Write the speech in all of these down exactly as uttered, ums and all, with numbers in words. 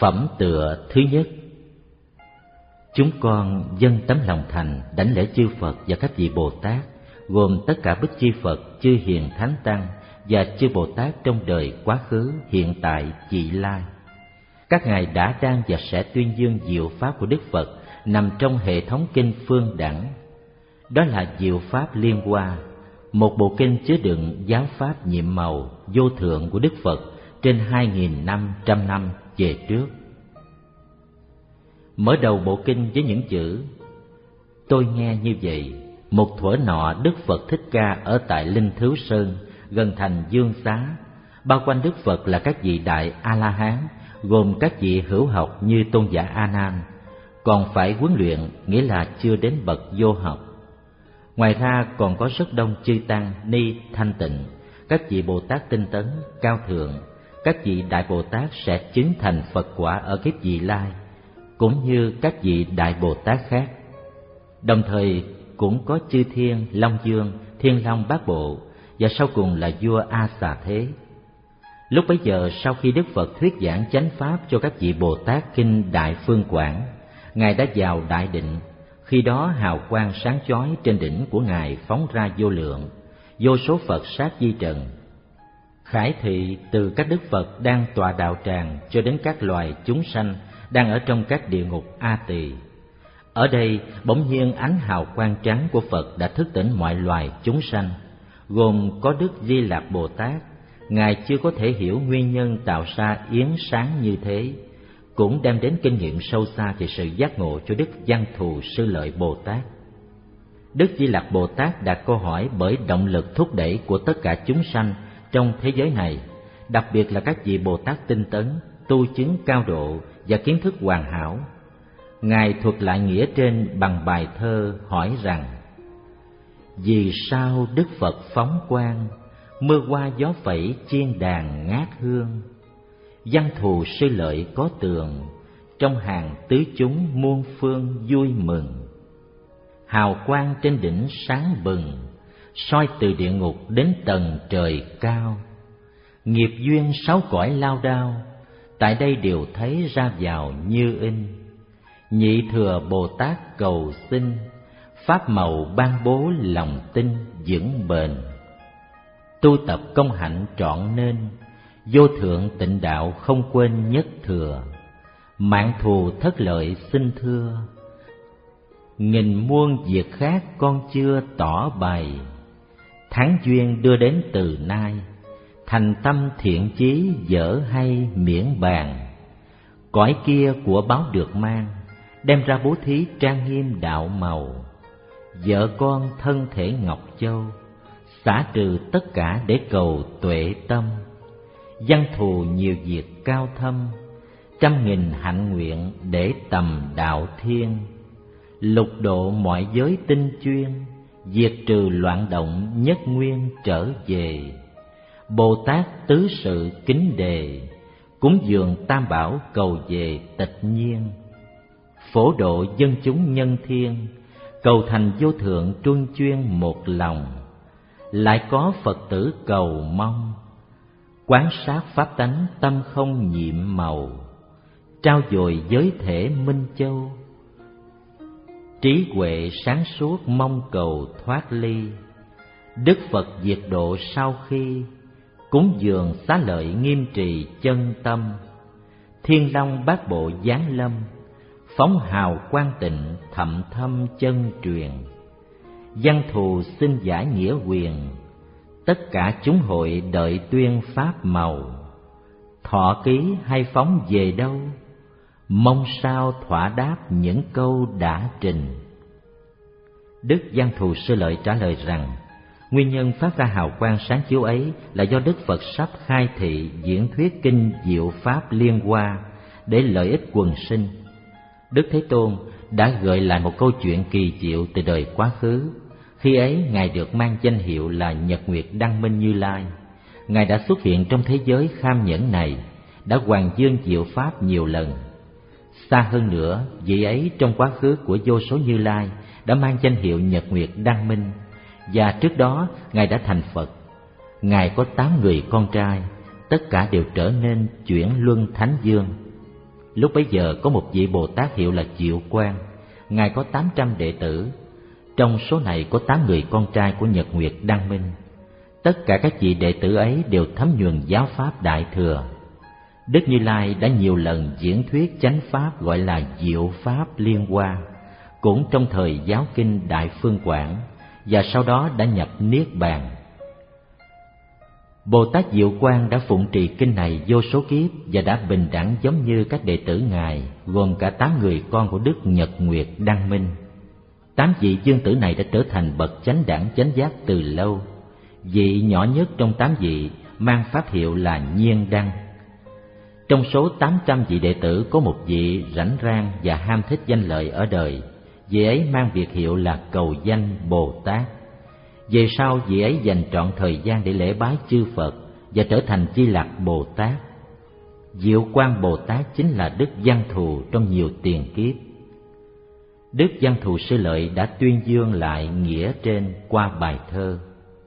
Phẩm tựa thứ nhất. Chúng con dâng tấm lòng thành đảnh lễ chư Phật và các vị Bồ Tát, gồm tất cả bích chi Phật, chư hiền thánh tăng và chư Bồ Tát trong đời quá khứ, hiện tại, vị lai. Các ngài đã đang và sẽ tuyên dương diệu pháp của Đức Phật nằm trong hệ thống kinh Phương Đẳng. Đó là diệu pháp Liên Hoa, một bộ kinh chứa đựng giáo pháp nhiệm màu vô thượng của Đức Phật trên hai nghìn năm trăm năm về trước. Mở đầu bộ kinh với những chữ: Tôi nghe như vậy, một thuở nọ Đức Phật Thích Ca ở tại Linh Thứu Sơn, gần thành Dương Xá. Bao quanh Đức Phật là các vị đại A-la-hán, gồm các vị hữu học như tôn giả A Nan, còn phải huấn luyện, nghĩa là chưa đến bậc vô học. Ngoài ra còn có rất đông chư tăng ni thanh tịnh, các vị Bồ Tát tinh tấn, cao thượng, các vị đại Bồ Tát sẽ chứng thành Phật quả ở kiếp vị lai, cũng như các vị đại Bồ Tát khác. Đồng thời cũng có chư thiên, Long Dương, Thiên Long Bát Bộ, và sau cùng là vua A Xà Thế. Lúc bấy giờ, sau khi Đức Phật thuyết giảng chánh pháp cho các vị Bồ Tát kinh Đại Phương Quảng, ngài đã vào đại định. Khi đó hào quang sáng chói trên đỉnh của ngài phóng ra vô lượng, vô số Phật sát di trần, khải thị từ các Đức Phật đang tọa đạo tràng cho đến các loài chúng sanh đang ở trong các địa ngục A Tỳ. Ở đây bỗng nhiên ánh hào quang trắng của Phật đã thức tỉnh mọi loài chúng sanh, gồm có Đức Di Lặc Bồ Tát. Ngài chưa có thể hiểu nguyên nhân tạo ra yến sáng như thế, cũng đem đến kinh nghiệm sâu xa về sự giác ngộ cho Đức Văn Thù Sư Lợi Bồ Tát. Đức Di Lặc Bồ Tát đặt câu hỏi bởi động lực thúc đẩy của tất cả chúng sanh trong thế giới này, đặc biệt là các vị Bồ Tát tinh tấn, tu chứng cao độ và kiến thức hoàn hảo. Ngài thuật lại nghĩa trên bằng bài thơ hỏi rằng: Vì sao Đức Phật phóng quang, mưa qua gió phẩy chiên đàn ngát hương? Văn Thù Sư Lợi có tường, trong hàng tứ chúng muôn phương vui mừng. Hào quang trên đỉnh sáng bừng, soi từ địa ngục đến tầng trời cao. Nghiệp duyên sáu cõi lao đao, tại đây đều thấy ra vào như in. Nhị thừa Bồ Tát cầu xin, pháp màu ban bố lòng tin vững bền. Tu tập công hạnh trọn nên, vô thượng tịnh đạo không quên nhất thừa. Mạng thù thất lợi xin thưa, nghìn muôn việc khác con chưa tỏ bày. Tháng duyên đưa đến từ nay, thành tâm thiện chí dở hay miễn bàn. Cõi kia của báo được mang, đem ra bố thí trang nghiêm đạo màu. Vợ con thân thể ngọc châu, xả trừ tất cả để cầu tuệ tâm. Văn thù nhiều việc cao thâm, trăm nghìn hạnh nguyện để tầm đạo thiên. Lục độ mọi giới tinh chuyên, diệt trừ loạn động nhất nguyên trở về. Bồ Tát tứ sự kính đề, cúng dường tam bảo cầu về tịch nhiên. Phổ độ dân chúng nhân thiên, cầu thành vô thượng truân chuyên một lòng. Lại có Phật tử cầu mong, quán sát pháp tánh tâm không nhiệm màu. Trao dồi giới thể minh châu, trí huệ sáng suốt mong cầu thoát ly. Đức Phật diệt độ sau khi, cúng dường xá lợi nghiêm trì chân tâm. Thiên Long Bát Bộ giáng lâm, phóng hào quang tịnh thậm thâm chân truyền. Văn thù xin giải nghĩa quyền, tất cả chúng hội đợi tuyên pháp màu. Thọ ký hay phóng về đâu, mong sao thỏa đáp những câu đã trình. Đức Văn Thù Sư Lợi trả lời rằng, nguyên nhân phát ra hào quang sáng chiếu ấy là do Đức Phật sắp khai thị diễn thuyết kinh diệu pháp Liên Hoa để lợi ích quần sinh. Đức Thế Tôn đã gợi lại một câu chuyện kỳ diệu từ đời quá khứ. Khi ấy Ngài được mang danh hiệu là Nhật Nguyệt Đăng Minh Như Lai. Ngài đã xuất hiện trong thế giới kham nhẫn này, đã hoàn dương diệu pháp nhiều lần. Xa hơn nữa, vị ấy trong quá khứ của vô số Như Lai đã mang danh hiệu Nhật Nguyệt Đăng Minh, và trước đó Ngài đã thành Phật. Ngài có tám người con trai, tất cả đều trở nên chuyển luân thánh dương. Lúc bấy giờ có một vị Bồ Tát hiệu là Diệu Quang. Ngài có tám trăm đệ tử. Trong số này có tám người con trai của Nhật Nguyệt Đăng Minh. Tất cả các vị đệ tử ấy đều thấm nhuần giáo pháp Đại Thừa. Đức Như Lai đã nhiều lần diễn thuyết chánh pháp gọi là Diệu Pháp Liên Hoa, cũng trong thời giáo kinh Đại Phương Quảng, và sau đó đã nhập Niết Bàn. Bồ Tát Diệu Quang đã phụng trì kinh này vô số kiếp và đã bình đẳng giống như các đệ tử Ngài, gồm cả tám người con của Đức Nhật Nguyệt Đăng Minh. Tám vị dương tử này đã trở thành bậc chánh đẳng chánh giác từ lâu. Vị nhỏ nhất trong tám vị mang pháp hiệu là Nhiên Đăng. Trong số tám trăm vị đệ tử có một vị rảnh rang và ham thích danh lợi ở đời. Vị ấy mang biệt hiệu là Cầu Danh Bồ Tát. Về sau vị ấy dành trọn thời gian để lễ bái chư Phật và trở thành Di Lặc Bồ Tát. Diệu Quang Bồ Tát chính là Đức Văn Thù trong nhiều tiền kiếp. Đức Văn Thù Sư Lợi đã tuyên dương lại nghĩa trên qua bài thơ: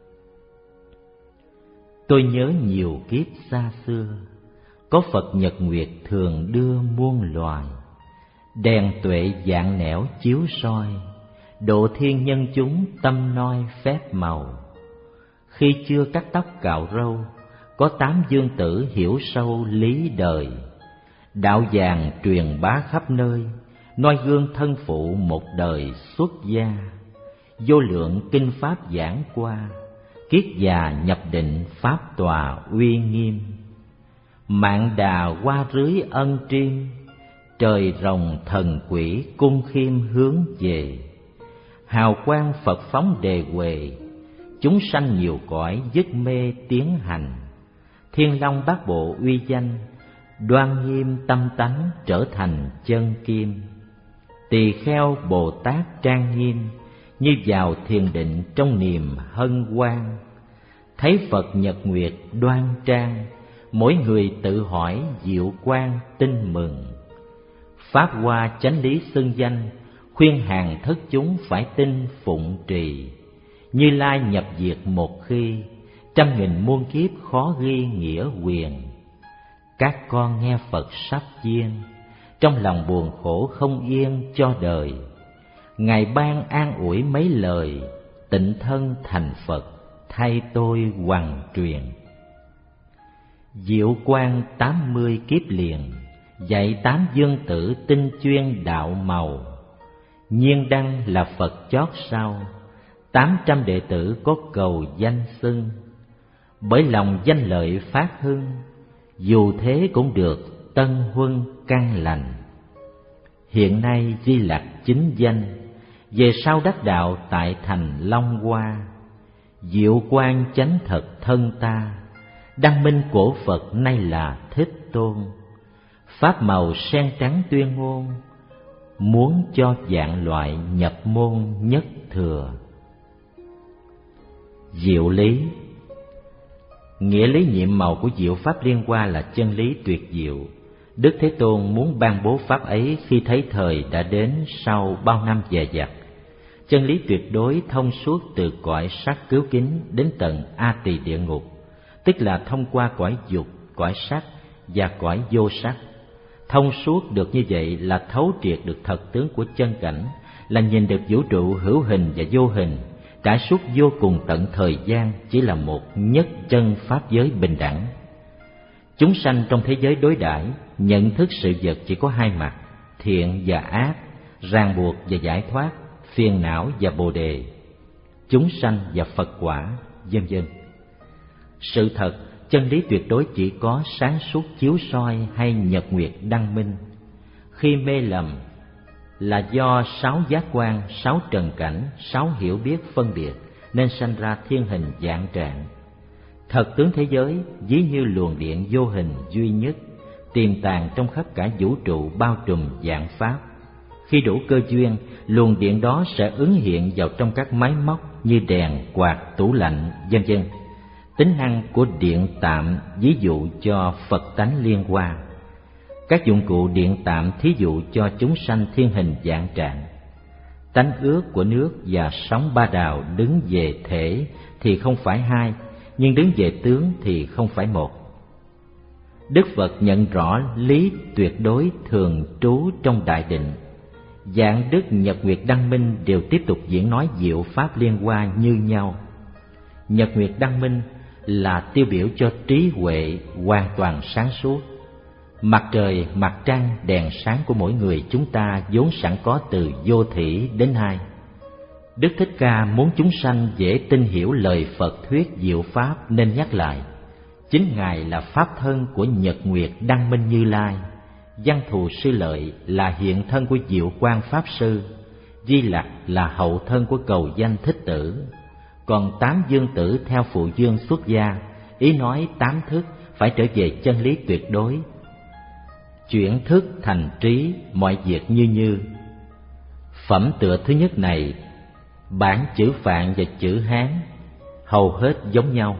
Tôi nhớ nhiều kiếp xa xưa, có Phật Nhật Nguyệt thường đưa muôn loài. Đèn tuệ dạng nẻo chiếu soi, độ thiên nhân chúng tâm noi phép màu. Khi chưa cắt tóc cạo râu, có tám dương tử hiểu sâu lý đời. Đạo vàng truyền bá khắp nơi, noi gương thân phụ một đời xuất gia. Vô lượng kinh pháp giảng qua, kiết già nhập định pháp tòa uy nghiêm. Mạn đà hoa rưới ân triêm, trời rồng thần quỷ cung khiêm hướng về. Hào quang Phật phóng đề huệ, chúng sanh nhiều cõi dứt mê tiến hành. Thiên Long Bát Bộ uy danh, đoan nghiêm tâm tánh trở thành chân kim. Tỳ kheo Bồ Tát trang nghiêm, như vào thiền định trong niềm hân hoan. Thấy Phật Nhật Nguyệt đoan trang, mỗi người tự hỏi diệu quang tin mừng. Pháp hoa chánh lý xưng danh, khuyên hàng thất chúng phải tin phụng trì. Như Lai nhập diệt một khi, trăm nghìn muôn kiếp khó ghi nghĩa quyền. Các con nghe Phật sắp duyên, trong lòng buồn khổ không yên cho đời. Ngài ban an ủi mấy lời, tịnh thân thành Phật thay tôi hoằng truyền. Diệu Quang tám mươi kiếp liền, dạy tám dương tử tinh chuyên đạo màu. Nhiên Đăng là Phật chót sau, tám trăm đệ tử có cầu danh xưng. Bởi lòng danh lợi phát hưng, dù thế cũng được tân huân căn lành. Hiện nay Di Lặc chính danh, về sau đắc đạo tại thành Long Hoa. Diệu quang chánh thật thân ta, đăng minh cổ Phật nay là Thích Tôn. Pháp màu sen trắng tuyên ngôn, muốn cho vạn loại nhập môn nhất thừa. Diệu lý. Nghĩa lý nhiệm màu của diệu pháp liên hoa là chân lý tuyệt diệu. Đức Thế Tôn muốn ban bố pháp ấy khi thấy thời đã đến sau bao năm dè dặt. Chân lý tuyệt đối thông suốt từ cõi sắc cứu kính đến tận A Tỳ địa ngục, tức là thông qua cõi dục, cõi sắc và cõi vô sắc. Thông suốt được như vậy là thấu triệt được thật tướng của chân cảnh, là nhìn được vũ trụ hữu hình và vô hình, trải suốt vô cùng tận thời gian chỉ là một nhất chân pháp giới bình đẳng. Chúng sanh trong thế giới đối đãi nhận thức sự vật chỉ có hai mặt, thiện và ác, ràng buộc và giải thoát, phiền não và bồ đề, chúng sanh và Phật quả, vân vân. Sự thật, chân lý tuyệt đối chỉ có sáng suốt chiếu soi hay nhật nguyệt đăng minh. Khi mê lầm là do sáu giác quan, sáu trần cảnh, sáu hiểu biết phân biệt nên sanh ra thiên hình dạng trạng. Thật tướng thế giới ví như luồng điện vô hình duy nhất, tiềm tàng trong khắp cả vũ trụ bao trùm vạn pháp. Khi đủ cơ duyên, luồng điện đó sẽ ứng hiện vào trong các máy móc như đèn, quạt, tủ lạnh, vân vân. Tính năng của điện tạm ví dụ cho Phật tánh liên hoa. Các dụng cụ điện tạm thí dụ cho chúng sanh thiên hình dạng trạng. Tánh ướt của nước và sóng ba đào đứng về thể thì không phải hai, nhưng đứng về tướng thì không phải một. Đức Phật nhận rõ lý tuyệt đối thường trú trong đại định. Dạng Đức Nhật Nguyệt Đăng Minh đều tiếp tục diễn nói diệu pháp liên hoa như nhau. Nhật Nguyệt Đăng Minh là tiêu biểu cho trí huệ hoàn toàn sáng suốt. Mặt trời, mặt trăng, đèn sáng của mỗi người chúng ta vốn sẵn có từ vô thủy đến hai. Đức Thích Ca muốn chúng sanh dễ tin hiểu lời Phật thuyết diệu pháp nên nhắc lại. Chính Ngài là pháp thân của Nhật Nguyệt Đăng Minh Như Lai. Văn Thù Sư Lợi là hiện thân của Diệu Quang Pháp Sư. Di Lặc là hậu thân của Cầu Danh Thích Tử. Còn tám dương tử theo phụ dương xuất gia, ý nói tám thức phải trở về chân lý tuyệt đối. Chuyển thức thành trí, mọi việc như như. Phẩm tựa thứ nhất này, bản chữ Phạn và chữ Hán hầu hết giống nhau.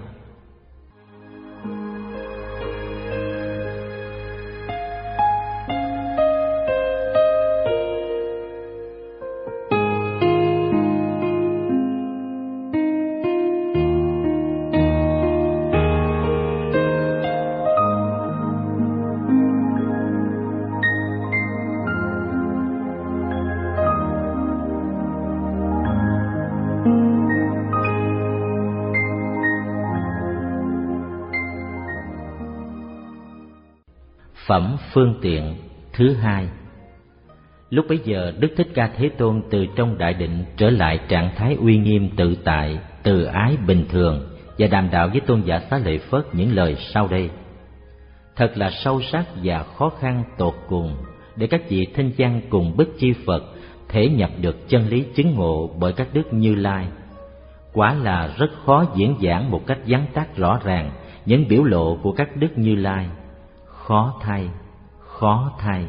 Phẩm phương tiện thứ hai. Lúc bấy giờ Đức Thích Ca Thế Tôn từ trong đại định trở lại trạng thái uy nghiêm tự tại, từ ái bình thường và đàm đạo với tôn giả Xá Lợi Phất những lời sau đây. Thật là sâu sắc và khó khăn tột cùng để các vị thinh văn cùng Bích Chi Phật thể nhập được chân lý chứng ngộ bởi các đức Như Lai. Quả là rất khó diễn giảng một cách vắn tắt rõ ràng những biểu lộ của các đức Như Lai. Khó thay, khó thay.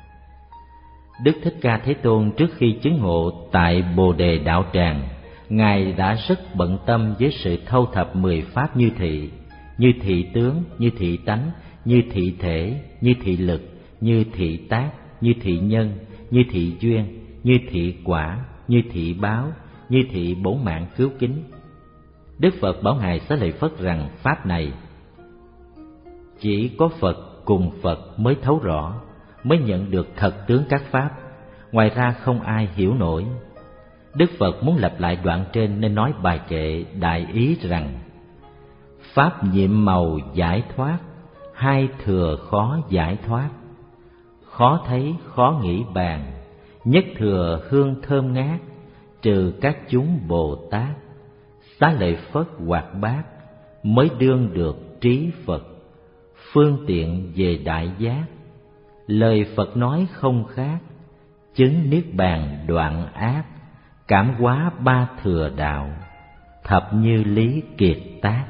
Đức Thích Ca Thế Tôn trước khi chứng ngộ tại Bồ Đề Đạo Tràng, Ngài đã rất bận tâm với sự thâu thập mười pháp như thị, như thị tướng, như thị tánh, như thị thể, như thị lực, như thị tác, như thị nhân, như thị duyên, như thị quả, như thị báo, như thị bổn mạng cứu kính. Đức Phật bảo Ngài Xá Lợi Phất rằng pháp này chỉ có Phật cùng Phật mới thấu rõ, mới nhận được thật tướng các pháp, ngoài ra không ai hiểu nổi. Đức Phật muốn lặp lại đoạn trên nên nói bài kệ đại ý rằng: pháp nhiệm màu giải thoát, hai thừa khó giải thoát. Khó thấy khó nghĩ bàn, nhất thừa hương thơm ngát, trừ các chúng Bồ Tát. Xá Lợi Phất hoạt bát, mới đương được trí Phật, phương tiện về đại giác. Lời Phật nói không khác, chứng niết bàn đoạn ác, cảm hóa ba thừa đạo, thập như lý kiệt tác.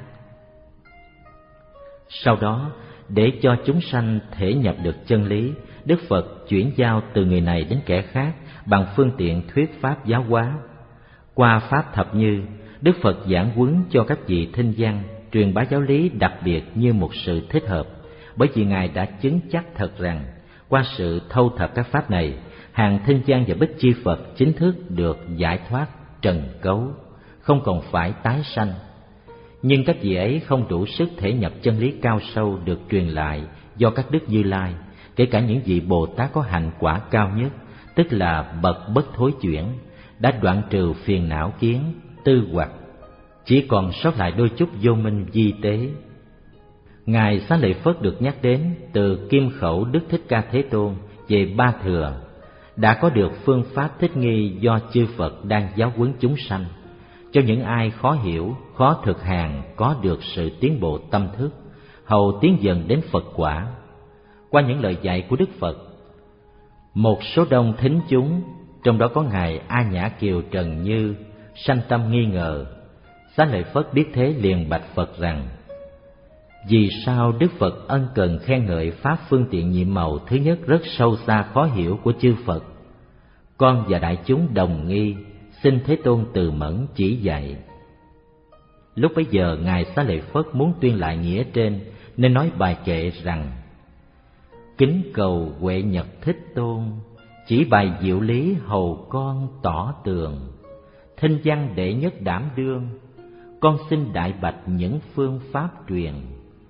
Sau đó, để cho chúng sanh thể nhập được chân lý, Đức Phật chuyển giao từ người này đến kẻ khác bằng phương tiện thuyết pháp giáo hóa. Qua pháp thập như, Đức Phật giảng huấn cho các vị thinh văn, truyền bá giáo lý đặc biệt như một sự thích hợp, bởi vì Ngài đã chứng chắc thật rằng qua sự thâu thập các pháp này, hàng thinh văn và Bích Chi Phật chính thức được giải thoát trần cấu, không còn phải tái sanh. Nhưng các vị ấy không đủ sức thể nhập chân lý cao sâu được truyền lại do các đức Như Lai, kể cả những vị Bồ Tát có hạnh quả cao nhất, tức là bậc bất thối chuyển, đã đoạn trừ phiền não kiến, tư hoặc, chỉ còn sót lại đôi chút vô minh vi tế. Ngài Xá Lợi Phất được nhắc đến từ kim khẩu Đức Thích Ca Thế Tôn về ba thừa, đã có được phương pháp thích nghi do chư Phật đang giáo huấn chúng sanh, cho những ai khó hiểu, khó thực hành có được sự tiến bộ tâm thức, hầu tiến dần đến Phật quả. Qua những lời dạy của Đức Phật, một số đông thính chúng, trong đó có Ngài A Nhã Kiều Trần Như, sanh tâm nghi ngờ. Xá Lợi Phất biết thế liền bạch Phật rằng: vì sao Đức Phật ân cần khen ngợi pháp phương tiện nhiệm màu thứ nhất rất sâu xa khó hiểu của chư Phật? Con và đại chúng đồng nghi, xin Thế Tôn từ mẫn chỉ dạy. Lúc bấy giờ Ngài Xá Lợi Phất muốn tuyên lại nghĩa trên nên nói bài kệ rằng: kính cầu Huệ Nhật Thích Tôn, chỉ bài diệu lý hầu con tỏ tường. Thinh văn đệ nhất đảm đương, con xin đại bạch những phương pháp truyền.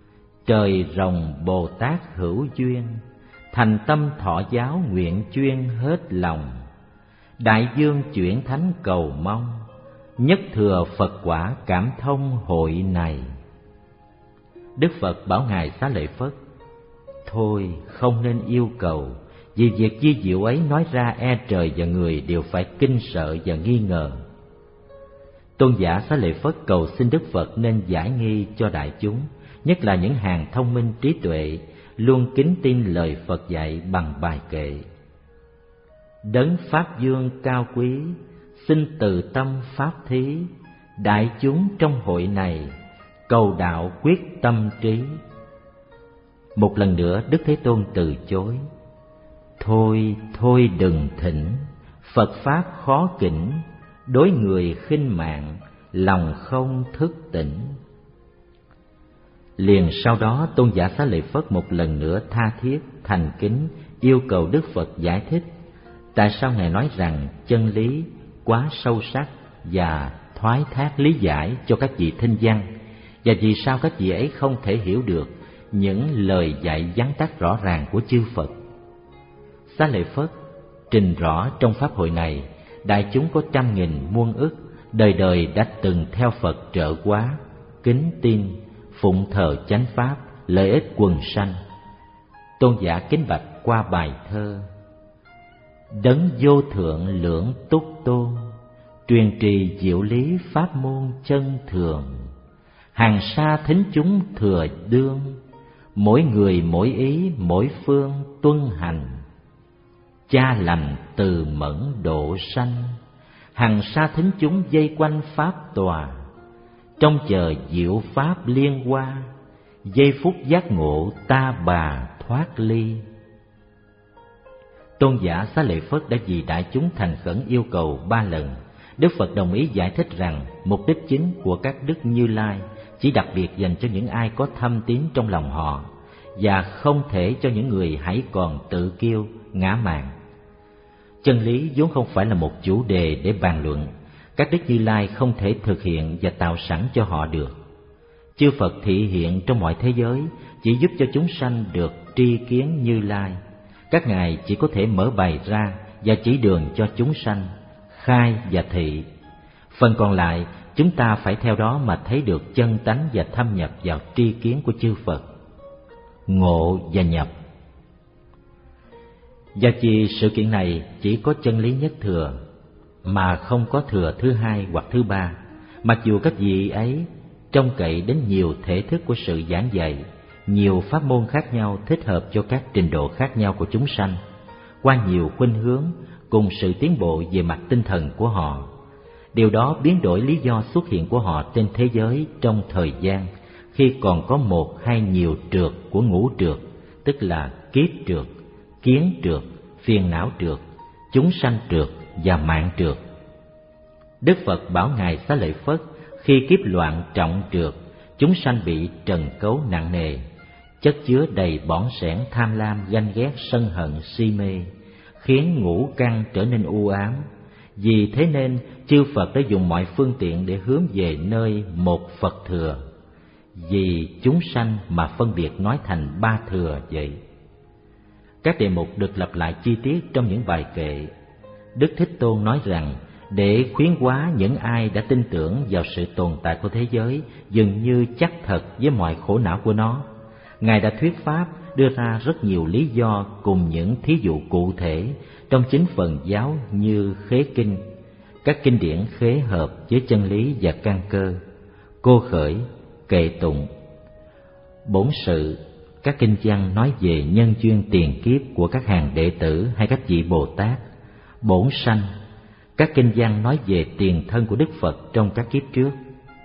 Trời rồng Bồ Tát hữu duyên, thành tâm thọ giáo nguyện chuyên hết lòng. Đại dương chuyển thánh cầu mong, nhất thừa Phật quả cảm thông hội này. Đức Phật bảo Ngài Xá Lợi Phất: thôi không nên yêu cầu, vì việc vi diệu ấy nói ra e trời và người đều phải kinh sợ và nghi ngờ. Tôn giả Xá Lợi Phất cầu xin Đức Phật nên giải nghi cho đại chúng, nhất là những hàng thông minh trí tuệ, luôn kính tin lời Phật dạy bằng bài kệ: đấng Pháp Dương cao quý, xin từ tâm Pháp thí, đại chúng trong hội này, cầu đạo quyết tâm trí. Một lần nữa Đức Thế Tôn từ chối: thôi, thôi đừng thỉnh, Phật Pháp khó kỉnh, đối người khinh mạng, lòng không thức tỉnh. Liền sau đó Tôn giả Xá Lợi Phất một lần nữa tha thiết, thành kính yêu cầu Đức Phật giải thích tại sao Ngài nói rằng chân lý quá sâu sắc và thoái thác lý giải cho các vị thinh văn, và vì sao các vị ấy không thể hiểu được những lời dạy vắn tắt rõ ràng của chư Phật. Xá Lợi Phất trình rõ trong pháp hội này, đại chúng có trăm nghìn muôn ức, đời đời đã từng theo Phật trợ hóa, kính tin, phụng thờ chánh pháp, lợi ích quần sanh. Tôn giả kính bạch qua bài thơ: đấng vô thượng lưỡng túc tôn, truyền trì diệu lý pháp môn chân thường, hàng sa thính chúng thừa đương, mỗi người mỗi ý mỗi phương tuân hành. Cha lành từ mẫn độ sanh, hằng sa thính chúng vây quanh pháp tòa, trong chờ diệu pháp liên hoa, giây phút giác ngộ ta bà thoát ly. Tôn giả Xá Lợi Phất đã vì đại chúng thành khẩn yêu cầu ba lần. Đức Phật đồng ý giải thích rằng mục đích chính của các đức Như Lai chỉ đặc biệt dành cho những ai có thâm tín trong lòng họ, và không thể cho những người hãy còn tự kiêu, ngã mạn. Chân lý vốn không phải là một chủ đề để bàn luận, các đức Như Lai không thể thực hiện và tạo sẵn cho họ được. Chư Phật thị hiện trong mọi thế giới chỉ giúp cho chúng sanh được tri kiến Như Lai. Các ngài chỉ có thể mở bày ra và chỉ đường cho chúng sanh, khai và thị. Phần còn lại chúng ta phải theo đó mà thấy được chân tánh và thâm nhập vào tri kiến của chư Phật. Ngộ và nhập. Và vì sự kiện này chỉ có chân lý nhất thừa, mà không có thừa thứ hai hoặc thứ ba, mặc dù các vị ấy trông cậy đến nhiều thể thức của sự giảng dạy, nhiều pháp môn khác nhau thích hợp cho các trình độ khác nhau của chúng sanh, qua nhiều khuynh hướng cùng sự tiến bộ về mặt tinh thần của họ. Điều đó biến đổi lý do xuất hiện của họ trên thế giới trong thời gian khi còn có một hay nhiều trượt của ngũ trượt, tức là kiết trượt, kiến trượt, phiền não trượt, chúng sanh trượt và mạng trượt. Đức Phật bảo Ngài Xá Lợi Phất khi kiếp loạn trọng trượt, chúng sanh bị trần cấu nặng nề, chất chứa đầy bỏng sẻn tham lam, ganh ghét, sân hận, si mê, khiến ngũ căn trở nên u ám. Vì thế nên chư Phật đã dùng mọi phương tiện để hướng về nơi một Phật thừa, vì chúng sanh mà phân biệt nói thành ba thừa vậy. Các đề mục được lặp lại chi tiết trong những bài kệ. Đức Thích Tôn nói rằng để khuyến hóa những ai đã tin tưởng vào sự tồn tại của thế giới dường như chắc thật với mọi khổ não của nó, Ngài đã thuyết pháp đưa ra rất nhiều lý do cùng những thí dụ cụ thể trong chính phần giáo như khế kinh, các kinh điển khế hợp với chân lý và căn cơ, cô khởi, kệ tụng, bổn sự, các kinh văn nói về nhân duyên tiền kiếp của các hàng đệ tử hay các vị Bồ Tát, bổn sanh, các kinh văn nói về tiền thân của Đức Phật trong các kiếp trước.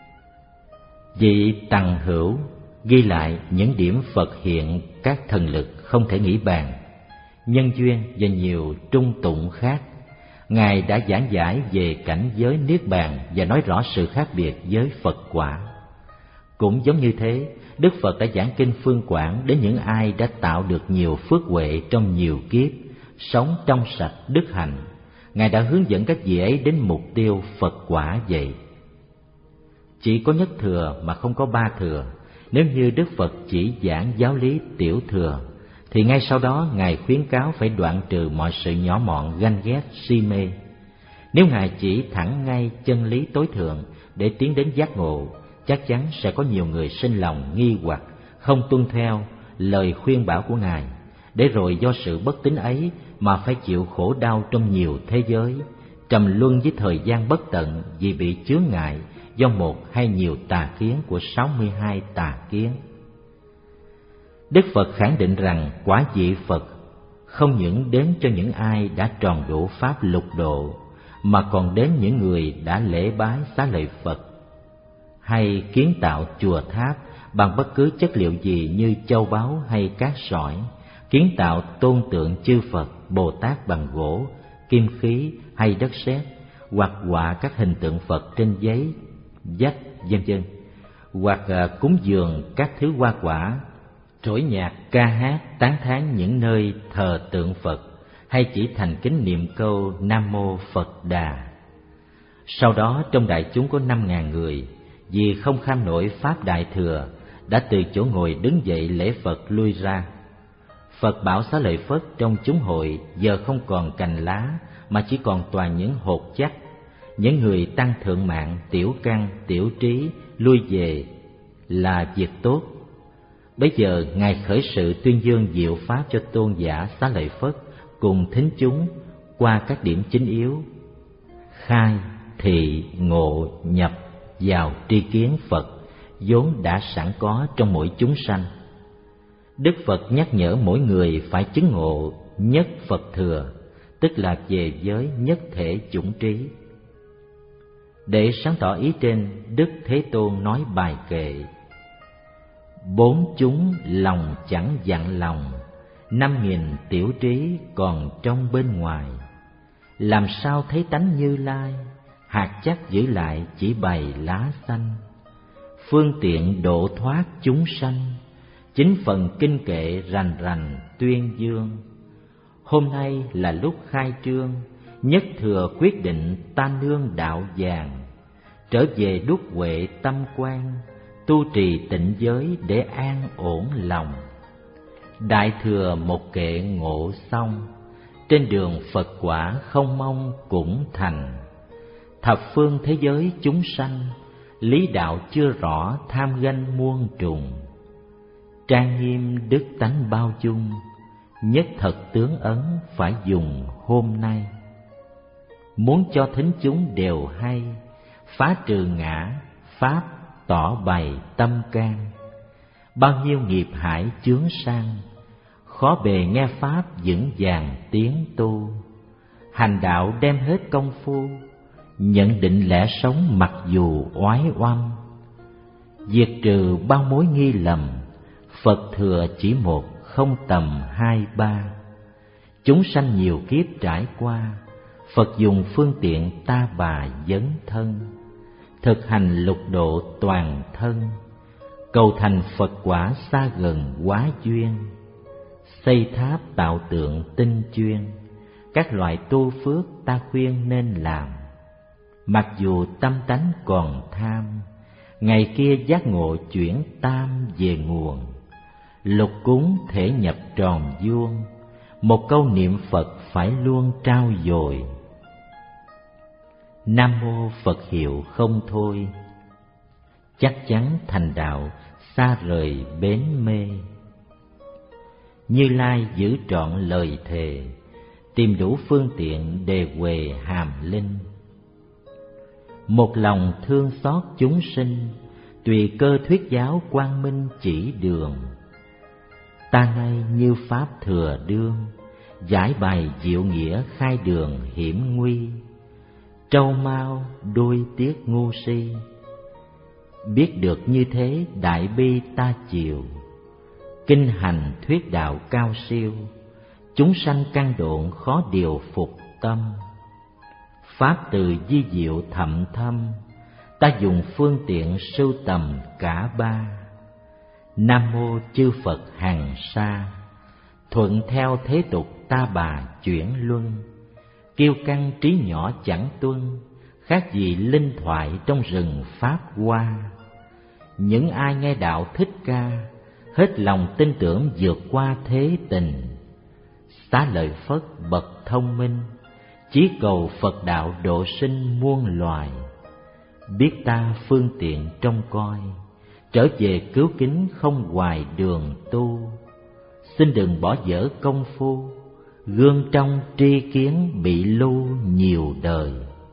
Vị Tằng Hữu ghi lại những điểm Phật hiện các thần lực không thể nghĩ bàn, nhân duyên và nhiều trung tụng khác. Ngài đã giảng giải về cảnh giới niết bàn và nói rõ sự khác biệt với Phật quả. Cũng giống như thế, Đức Phật đã giảng kinh Phương Quảng đến những ai đã tạo được nhiều phước huệ trong nhiều kiếp, sống trong sạch đức hạnh. Ngài đã hướng dẫn các vị ấy đến mục tiêu Phật quả vậy. Chỉ có nhất thừa mà không có ba thừa, Nếu như Đức Phật chỉ giảng giáo lý tiểu thừa, thì ngay sau đó Ngài khuyến cáo phải đoạn trừ mọi sự nhỏ mọn, ganh ghét, si mê. Nếu Ngài chỉ thẳng ngay chân lý tối thượng để tiến đến giác ngộ, chắc chắn sẽ có nhiều người sinh lòng nghi hoặc, không tuân theo lời khuyên bảo của Ngài, để rồi do sự bất tín ấy mà phải chịu khổ đau trong nhiều thế giới, trầm luân với thời gian bất tận vì bị chướng ngại do một hay nhiều tà kiến của sáu mươi hai tà kiến. Đức Phật khẳng định rằng quả vị Phật không những đến cho những ai đã tròn đủ pháp lục độ, mà còn đến những người đã lễ bái xá lợi Phật, hay kiến tạo chùa tháp bằng bất cứ chất liệu gì như châu báu hay cát sỏi, kiến tạo tôn tượng chư Phật, Bồ Tát bằng gỗ, kim khí hay đất sét, hoặc họa các hình tượng Phật trên giấy, vách, vân vân, hoặc cúng dường các thứ hoa quả, trỗi nhạc, ca hát, tán thán những nơi thờ tượng Phật, hay chỉ thành kính niệm câu Nam Mô Phật Đà. Sau đó trong đại chúng có năm ngàn người, vì không kham nổi pháp đại thừa, đã từ chỗ ngồi đứng dậy lễ Phật lui ra. Phật bảo xá lợi Phất trong chúng hội giờ không còn cành lá, mà chỉ còn toàn những hột chắc. Những người tăng thượng mạng, tiểu căn, tiểu trí lui về là việc tốt. Bây giờ Ngài khởi sự tuyên dương diệu pháp cho tôn giả xá lợi Phất cùng thính chúng qua các điểm chính yếu: khai, thị, ngộ, nhập vào tri kiến Phật vốn đã sẵn có trong mỗi chúng sanh. Đức Phật nhắc nhở mỗi người phải chứng ngộ nhất Phật thừa, tức là về giới nhất thể chủng trí. Để sáng tỏ ý trên, Đức Thế Tôn nói bài kệ: bốn chúng lòng chẳng dặn lòng, năm nghìn tiểu trí còn trong bên ngoài. Làm sao thấy tánh Như Lai, hạt chắc giữ lại chỉ bày lá xanh. Phương tiện độ thoát chúng sanh, chính phần kinh kệ rành rành tuyên dương. Hôm nay là lúc khai trương, nhất thừa quyết định ta nương đạo vàng. Trở về đúc huệ tâm quan, tu trì tịnh giới để an ổn lòng. Đại thừa một kệ ngộ xong, trên đường Phật quả không mong cũng thành. Thập phương thế giới chúng sanh, lý đạo chưa rõ tham ganh muôn trùng. Trang nghiêm đức tánh bao dung, nhất thật tướng ấn phải dùng hôm nay. Muốn cho thính chúng đều hay, phá trừ ngã, pháp tỏ bày tâm can. Bao nhiêu nghiệp hải chướng sang, khó bề nghe pháp vững vàng tiến tu. Hành đạo đem hết công phu, nhận định lẽ sống mặc dù oái oăm. Diệt trừ bao mối nghi lầm, Phật thừa chỉ một không tầm hai ba. Chúng sanh nhiều kiếp trải qua, Phật dùng phương tiện ta bà dấn thân. Thực hành lục độ toàn thân, cầu thành Phật quả xa gần quá duyên. Xây tháp tạo tượng tinh chuyên, các loại tu phước ta khuyên nên làm. Mặc dù tâm tánh còn tham, ngày kia giác ngộ chuyển tam về nguồn. Lục cúng thể nhập tròn vuông, một câu niệm Phật phải luôn trao dồi. Nam mô Phật hiệu không thôi, chắc chắn thành đạo xa rời bến mê. Như Lai giữ trọn lời thề, tìm đủ phương tiện đề huề hàm linh. Một lòng thương xót chúng sinh, tùy cơ thuyết giáo quang minh chỉ đường. Ta nay như pháp thừa đương, giải bày diệu nghĩa khai đường hiểm nguy. Trâu mau đôi tiếc ngu si, biết được như thế đại bi ta chịu. Kinh hành thuyết đạo cao siêu, chúng sanh căn độn khó điều phục tâm. Pháp từ di diệu thậm thâm, ta dùng phương tiện sưu tầm cả ba. Nam mô chư Phật hằng sa, thuận theo thế tục ta bà chuyển luân. Kiêu căng trí nhỏ chẳng tuân, khác gì linh thoại trong rừng pháp hoa. những ai nghe đạo Thích Ca, hết lòng tin tưởng vượt qua thế tình. Xá lợi Phất bậc thông minh, chí cầu Phật đạo độ sinh muôn loài. Biết ta phương tiện trông coi, trở về cứu kính không hoài đường tu. Xin đừng bỏ dở công phu, gương trong tri kiến bị lưu nhiều đời.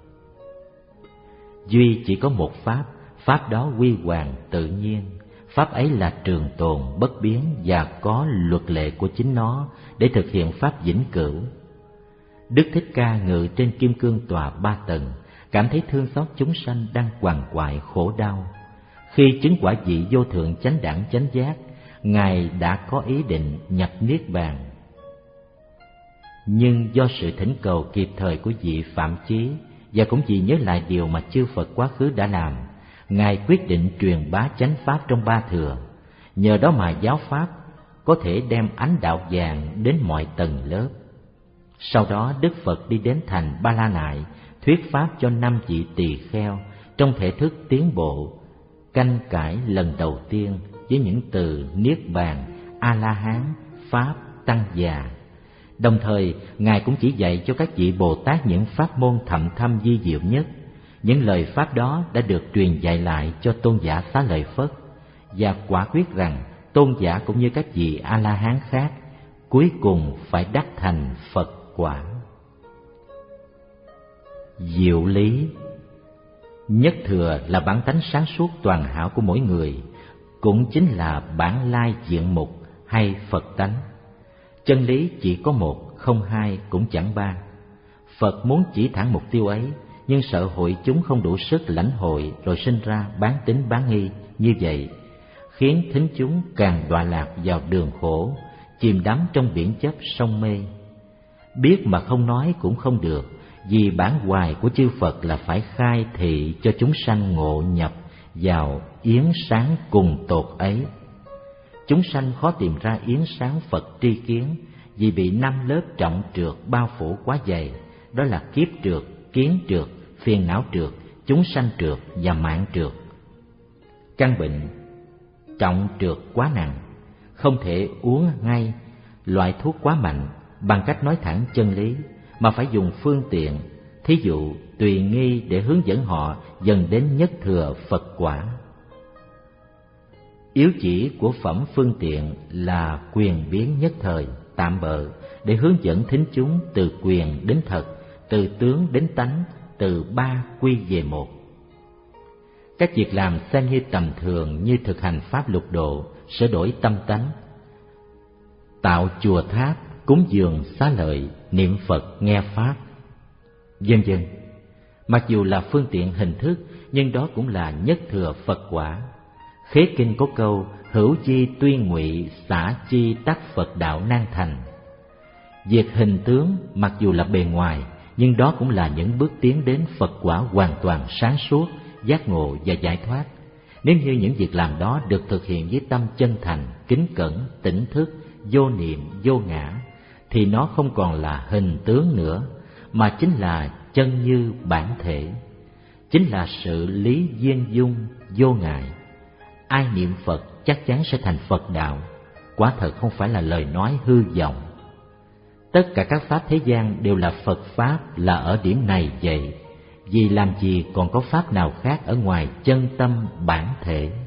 Duy chỉ có một pháp, pháp đó quy hoàng tự nhiên. Pháp ấy là trường tồn, bất biến và có luật lệ của chính nó để thực hiện pháp vĩnh cửu. Đức Thích Ca ngự trên kim cương tòa ba tầng, cảm thấy thương xót chúng sanh đang quằn quại khổ đau. Khi chứng quả vị vô thượng chánh đẳng chánh giác, Ngài đã có ý định nhập niết bàn. Nhưng do sự thỉnh cầu kịp thời của vị Phạm Chí, và cũng vì nhớ lại điều mà chư Phật quá khứ đã làm, Ngài quyết định truyền bá chánh pháp trong ba thừa. Nhờ đó mà giáo pháp có thể đem ánh đạo vàng đến mọi tầng lớp. Sau đó Đức Phật đi đến thành Ba La Nại, thuyết pháp cho năm vị tỳ kheo trong thể thức tiến bộ, canh cải lần đầu tiên với những từ Niết Bàn, A-la-hán, Pháp, Tăng già. Đồng thời, Ngài cũng chỉ dạy cho các vị Bồ Tát những pháp môn thậm thâm vi diệu nhất. Những lời pháp đó đã được truyền dạy lại cho tôn giả Xá Lợi Phất, và quả quyết rằng tôn giả cũng như các vị A-la-hán khác cuối cùng phải đắc thành Phật quả. Diệu lý. Nhất thừa là bản tánh sáng suốt toàn hảo của mỗi người, cũng chính là bản lai diện mục hay Phật tánh. Chân lý chỉ có một, không hai cũng chẳng ba. Phật muốn chỉ thẳng mục tiêu ấy, nhưng sợ hội chúng không đủ sức lãnh hội, rồi sinh ra bán tín bán nghi. Như vậy khiến thính chúng càng đọa lạc vào đường khổ, chìm đắm trong biển chấp sông mê. Biết mà không nói cũng không được, vì bản hoài của chư Phật là phải khai thị cho chúng sanh ngộ nhập vào yến sáng cùng tột ấy. Chúng sanh khó tìm ra yến sáng Phật tri kiến, vì bị năm lớp trọng trược bao phủ quá dày, đó là kiếp trược, kiến trược, phiền não trược, chúng sanh trược và mạng trược. Căn bệnh trọng trược quá nặng, không thể uống ngay loại thuốc quá mạnh bằng cách nói thẳng chân lý, mà phải dùng phương tiện, thí dụ tùy nghi để hướng dẫn họ dần đến nhất thừa Phật quả. Yếu chỉ của phẩm phương tiện là quyền biến nhất thời, tạm bợ, để hướng dẫn thính chúng từ quyền đến thật, từ tướng đến tánh, từ ba quy về một. Các việc làm xem như tầm thường như thực hành pháp lục độ, sửa đổi tâm tánh, tạo chùa tháp, cúng dường xá lợi, niệm Phật, nghe pháp, vân vân. Mặc dù là phương tiện hình thức, nhưng đó cũng là nhất thừa Phật quả. Khế kinh có câu hữu chi tuyên ngụy, xả chi tắc Phật đạo nan thành. Việc hình tướng mặc dù là bề ngoài, nhưng đó cũng là những bước tiến đến Phật quả hoàn toàn sáng suốt, giác ngộ và giải thoát. Nếu như những việc làm đó được thực hiện với tâm chân thành, kính cẩn, tỉnh thức, vô niệm, vô ngã, thì nó không còn là hình tướng nữa, mà chính là chân như bản thể, chính là sự lý duyên dung, vô ngại. Ai niệm Phật chắc chắn sẽ thành Phật đạo, quả thật không phải là lời nói hư vọng. Tất cả các pháp thế gian đều là Phật pháp là ở điểm này vậy, vì làm gì còn có pháp nào khác ở ngoài chân tâm bản thể.